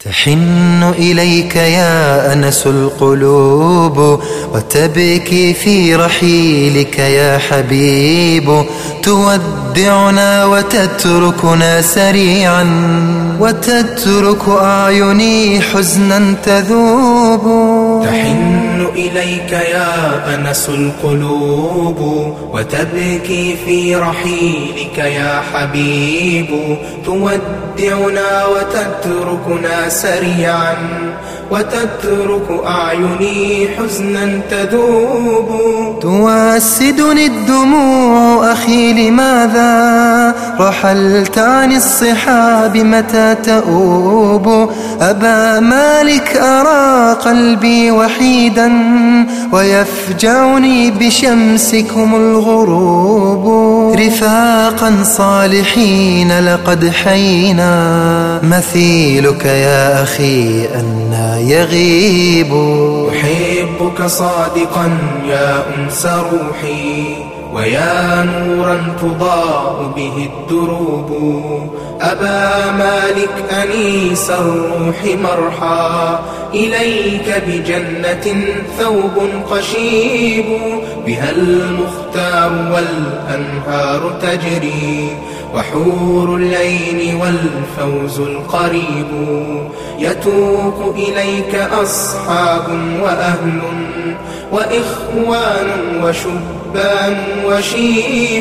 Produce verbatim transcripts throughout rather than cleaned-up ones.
تحن إليك يا أنس القلوب وتبكي في رحيلك يا حبيب، تودعنا وتتركنا سريعا وتترك أعيني حزنا تذوب. تحن إليك يا أنس القلوب وتبكي في رحيلك يا حبيب، تودعنا وتتركنا سريعا وتترك أعيني حزنا تذوب. تواسدني الدموع أخي لماذا رحلت عن الصحاب متى تؤوب؟ أبا مالك أرى قلبي وحيدا ويفجعني بشمسكم الغروب. رفاقا صالحين لقد حينا مثيلك يا أخي أنا يغيب. أحبك صادقا يا أنس روحي ويا نورا تضاء به الدروب. أبا مالك أنيس الروح مرحى إليك بجنة ثوب قشيب، بها المختار والأنهار تجري وحور العين والفوز القريب. يتوق إليك أصحاب وأهل وإخوان وشبان وشيب،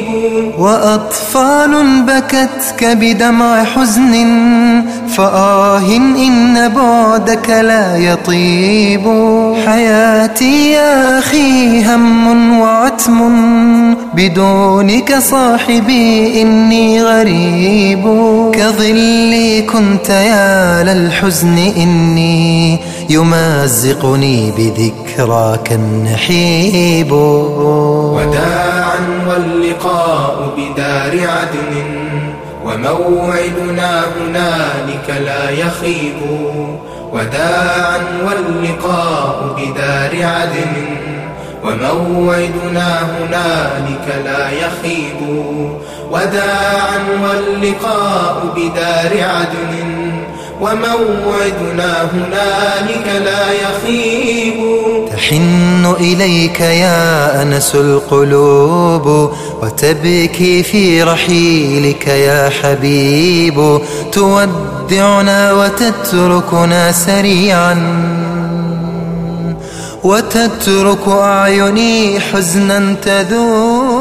وأطفال بكتك بدمع حزن فآه إن بعدك لا يطيب. حياتي يا أخي هم وعتم بدونك صاحبي إني غريب. كظلي كنت يا للحزن إني يمازقني بذكراك النحيب. وداعا واللقاء بدار عدن وموعدنا هنالك لا يخيب. وداعا واللقاء بدار عدن وموعدنا هنالك لا يخيب. وداعا واللقاء بدار عدن وموعدنا هنالك لا يخيب. تحن إليك يا أنس القلوب وتبكي في رحيلك يا حبيب، تودعنا وتتركنا سريعا وتترك أعيني حزنا تذوب.